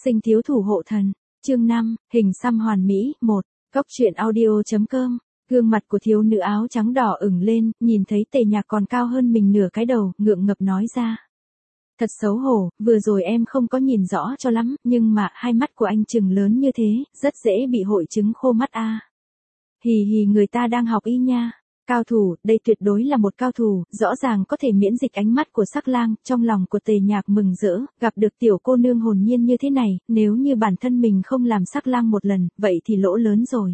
Sinh thiếu thủ hộ thần, chương 5, hình xăm hoàn mỹ, 1, Cóc truyện audio.com. Gương mặt của thiếu nữ áo trắng đỏ ửng lên, nhìn thấy Tề Nhạc còn cao hơn mình nửa cái đầu, ngượng ngập nói ra. Thật xấu hổ, vừa rồi em không có nhìn rõ cho lắm, nhưng mà hai mắt của anh trừng lớn như thế, rất dễ bị hội chứng khô mắt a. Hì hì, người ta đang học y nha. Cao thủ, đây tuyệt đối là một cao thủ, rõ ràng có thể miễn dịch ánh mắt của sắc lang. Trong lòng của Tề Nhạc mừng rỡ, gặp được tiểu cô nương hồn nhiên như thế này, nếu như bản thân mình không làm sắc lang một lần, vậy thì lỗ lớn rồi.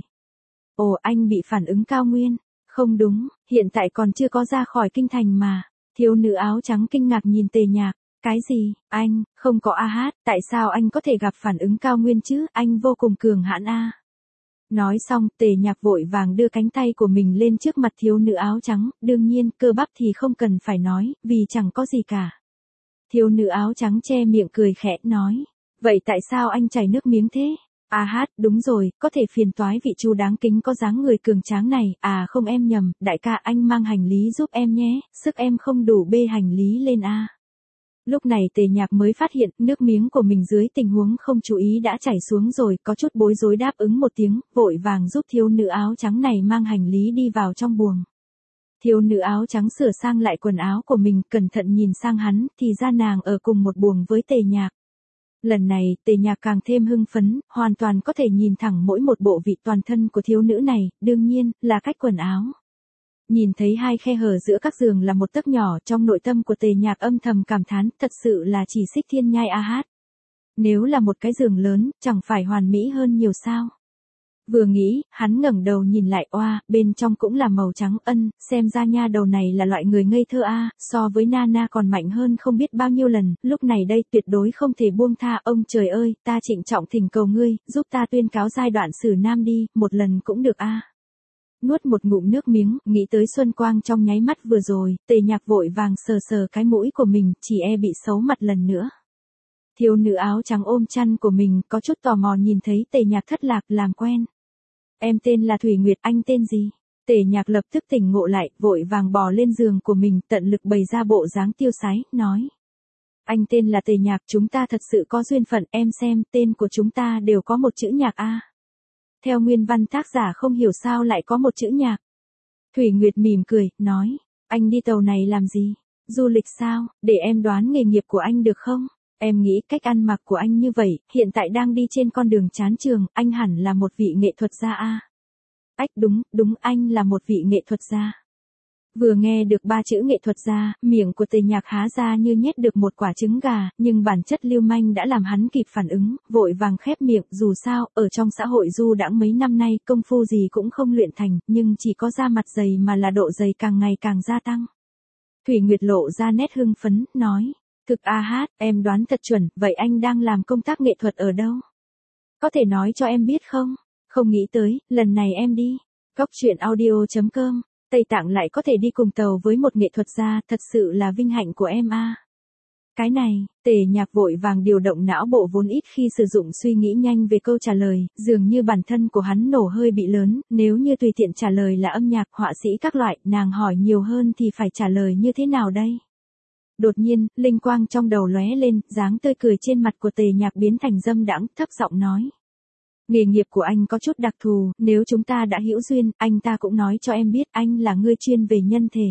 Ồ, anh bị phản ứng cao nguyên. Không đúng, hiện tại còn chưa có ra khỏi kinh thành mà. Thiếu nữ áo trắng kinh ngạc nhìn Tề Nhạc. Cái gì, anh, không có a hát, tại sao anh có thể gặp phản ứng cao nguyên chứ, anh vô cùng cường hãn a. Nói xong, Tề Nhạc vội vàng đưa cánh tay của mình lên trước mặt thiếu nữ áo trắng, đương nhiên, cơ bắp thì không cần phải nói, vì chẳng có gì cả. Thiếu nữ áo trắng che miệng cười khẽ, nói, vậy tại sao anh chảy nước miếng thế? A hát, đúng rồi, có thể phiền toái vị Chu đáng kính có dáng người cường tráng này, à không em nhầm, đại ca anh mang hành lý giúp em nhé, sức em không đủ bê hành lý lên a. Lúc này Tề Nhạc mới phát hiện nước miếng của mình dưới tình huống không chú ý đã chảy xuống rồi, có chút bối rối đáp ứng một tiếng, vội vàng giúp thiếu nữ áo trắng này mang hành lý đi vào trong buồng. Thiếu nữ áo trắng sửa sang lại quần áo của mình, cẩn thận nhìn sang hắn, thì ra nàng ở cùng một buồng với Tề Nhạc. Lần này, Tề Nhạc càng thêm hưng phấn, hoàn toàn có thể nhìn thẳng mỗi một bộ vị toàn thân của thiếu nữ này, đương nhiên, là cách quần áo. Nhìn thấy hai khe hở giữa các giường là một tấc nhỏ, trong nội tâm của Tề Nhạc âm thầm cảm thán, thật sự là chỉ xích thiên nhai a hát. Nếu là một cái giường lớn, chẳng phải hoàn mỹ hơn nhiều sao. Vừa nghĩ, hắn ngẩng đầu nhìn lại, oa, bên trong cũng là màu trắng, xem ra nha đầu này là loại người ngây thơ a, so với Nana còn mạnh hơn không biết bao nhiêu lần, lúc này đây tuyệt đối không thể buông tha. Ông trời ơi, ta trịnh trọng thỉnh cầu ngươi, giúp ta tuyên cáo giai đoạn sử nam đi, một lần cũng được a. Nuốt một ngụm nước miếng, nghĩ tới Xuân Quang trong nháy mắt vừa rồi, Tề Nhạc vội vàng sờ sờ cái mũi của mình, chỉ e bị xấu mặt lần nữa. Thiếu nữ áo trắng ôm chăn của mình, có chút tò mò nhìn thấy Tề Nhạc thất lạc, làm quen. Em tên là Thủy Nguyệt, anh tên gì? Tề Nhạc lập tức tỉnh ngộ lại, vội vàng bò lên giường của mình, tận lực bày ra bộ dáng tiêu sái, nói. Anh tên là Tề Nhạc, chúng ta thật sự có duyên phận, em xem, tên của chúng ta đều có một chữ Nhạc a. Theo nguyên văn tác giả không hiểu sao lại có một chữ Nhạc. Thủy Nguyệt mỉm cười, nói, anh đi tàu này làm gì? Du lịch sao? Để em đoán nghề nghiệp của anh được không? Em nghĩ cách ăn mặc của anh như vậy, hiện tại đang đi trên con đường chán trường, anh hẳn là một vị nghệ thuật gia a. Ách, đúng, anh là một vị nghệ thuật gia. Vừa nghe được ba chữ nghệ thuật gia, miệng của Tề Nhạc há ra như nhét được một quả trứng gà, nhưng bản chất lưu manh đã làm hắn kịp phản ứng, vội vàng khép miệng, dù sao, ở trong xã hội du đãng mấy năm nay, công phu gì cũng không luyện thành, nhưng chỉ có da mặt dày mà là độ dày càng ngày càng gia tăng. Thủy Nguyệt lộ ra nét hưng phấn, nói, thực a hát, em đoán thật chuẩn, vậy anh đang làm công tác nghệ thuật ở đâu? Có thể nói cho em biết không? Không nghĩ tới, lần này em đi. Cóc truyện audio.com. Tây Tạng lại có thể đi cùng tàu với một nghệ thuật gia, thật sự là vinh hạnh của em a. Cái này, Tề Nhạc vội vàng điều động não bộ vốn ít khi sử dụng suy nghĩ nhanh về câu trả lời, dường như bản thân của hắn nổ hơi bị lớn, nếu như tùy tiện trả lời là âm nhạc, họa sĩ các loại, nàng hỏi nhiều hơn thì phải trả lời như thế nào đây? Đột nhiên, linh quang trong đầu lóe lên, dáng tươi cười trên mặt của Tề Nhạc biến thành dâm đãng, thấp giọng nói. Nghề nghiệp của anh có chút đặc thù, nếu chúng ta đã hữu duyên, anh ta cũng nói cho em biết anh là người chuyên về nhân thể.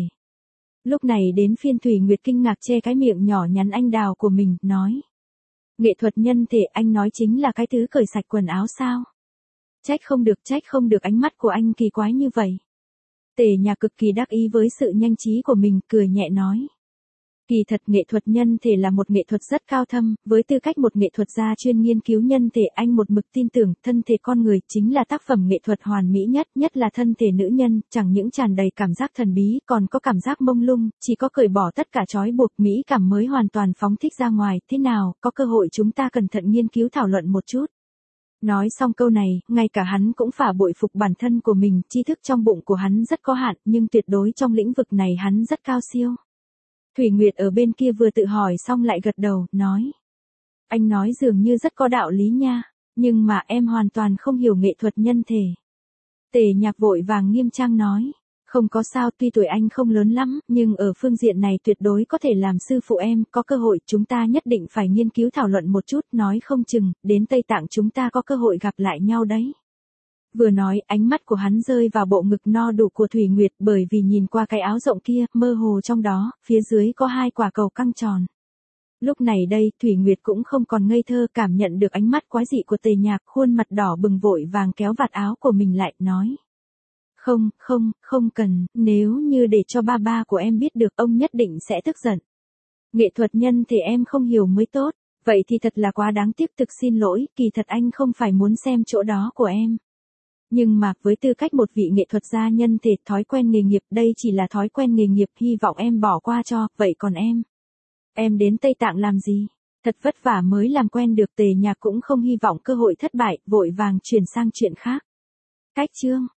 Lúc này đến phiên Thủy Nguyệt kinh ngạc che cái miệng nhỏ nhắn anh đào của mình, nói. Nghệ thuật nhân thể, anh nói chính là cái thứ cởi sạch quần áo sao? Trách không được, ánh mắt của anh kỳ quái như vậy. Tề Nhạc cực kỳ đắc ý với sự nhanh trí của mình, cười nhẹ nói. Kỳ thật nghệ thuật nhân thể là một nghệ thuật rất cao thâm, với tư cách một nghệ thuật gia chuyên nghiên cứu nhân thể, anh một mực tin tưởng thân thể con người chính là tác phẩm nghệ thuật hoàn mỹ nhất là thân thể nữ nhân, chẳng những tràn đầy cảm giác thần bí, còn có cảm giác mông lung, chỉ có cởi bỏ tất cả trói buộc, mỹ cảm mới hoàn toàn phóng thích ra ngoài, thế nào, có cơ hội chúng ta cẩn thận nghiên cứu thảo luận một chút. Nói xong câu này, ngay cả hắn cũng phả bội phục bản thân của mình, tri thức trong bụng của hắn rất có hạn, nhưng tuyệt đối trong lĩnh vực này hắn rất cao siêu. Thủy Nguyệt ở bên kia vừa tự hỏi xong lại gật đầu, nói. Anh nói dường như rất có đạo lý nha, nhưng mà em hoàn toàn không hiểu nghệ thuật nhân thể. Tề Nhạc vội vàng nghiêm trang nói. Không có sao, tuy tuổi anh không lớn lắm, nhưng ở phương diện này tuyệt đối có thể làm sư phụ em, có cơ hội chúng ta nhất định phải nghiên cứu thảo luận một chút, nói không chừng, đến Tây Tạng chúng ta có cơ hội gặp lại nhau đấy. Vừa nói, ánh mắt của hắn rơi vào bộ ngực no đủ của Thủy Nguyệt, bởi vì nhìn qua cái áo rộng kia, mơ hồ trong đó, phía dưới có 2 quả cầu căng tròn. Lúc này đây, Thủy Nguyệt cũng không còn ngây thơ, cảm nhận được ánh mắt quái dị của Tề Nhạc, khuôn mặt đỏ bừng vội vàng kéo vạt áo của mình lại, nói. Không cần, nếu như để cho ba của em biết được ông nhất định sẽ tức giận. Nghệ thuật nhân thì em không hiểu mới tốt, vậy thì thật là quá đáng tiếc, thực xin lỗi, kỳ thật anh không phải muốn xem chỗ đó của em. Nhưng mà, với tư cách một vị nghệ thuật gia nhân thể, thói quen nghề nghiệp, đây chỉ là thói quen nghề nghiệp, hy vọng em bỏ qua cho, vậy còn em? Em đến Tây Tạng làm gì? Thật vất vả mới làm quen được. Tề Nhạc cũng không hy vọng cơ hội thất bại, vội vàng chuyển sang chuyện khác. Cách chương